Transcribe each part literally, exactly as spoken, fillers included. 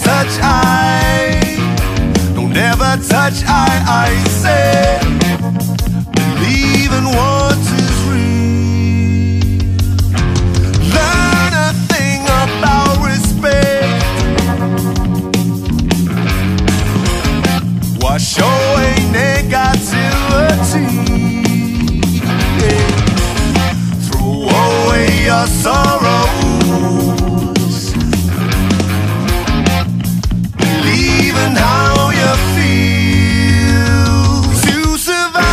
touch I. Don't ever touch I, I say. Believe in what is real. Learn a thing about respect. Wash away negativity. Yeah. Throw away your sorrows. Believe in how you feel. To survive,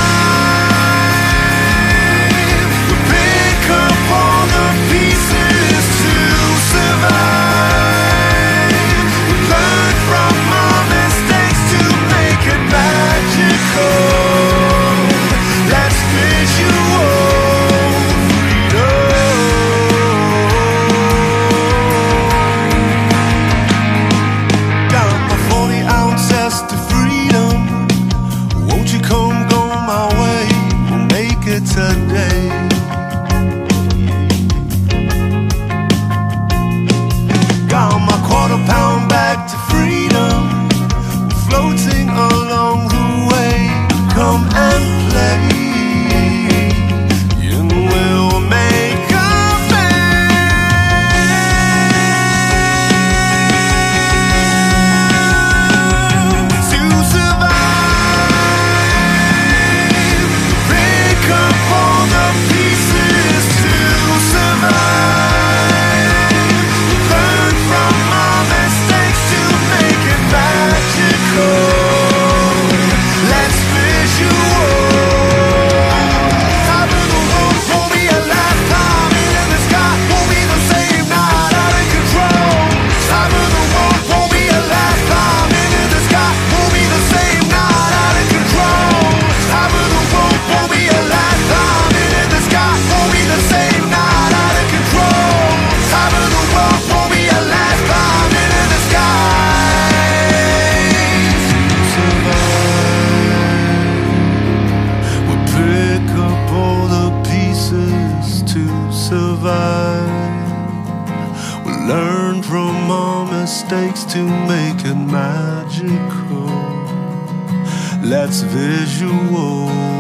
we pick up all the pieces. To survive, we learn from our mistakes to make it magical. That's visual freedom. Got my forty ounces to freedom. Won't you come go my way? We'll make it today. Got my quarter pound back to freedom. We're floating along the way. Come and play, and we'll make a band. To survive, pick up all the pieces. To survive, learn from our mistakes to make it magical. Let's visual. Top of the world won't be a lifetime in the sky. Won't be the same night, out of control. Top of the world won't be a lifetime in the sky. Won't be the same night, out of control. Top of the world won't be a lifetime in the sky. Won't be the same night, out of control. Top of the world won't be a lifetime in the sky. We pick up all the pieces to survive. We learn from our mistakes to make it magical. Let's visual.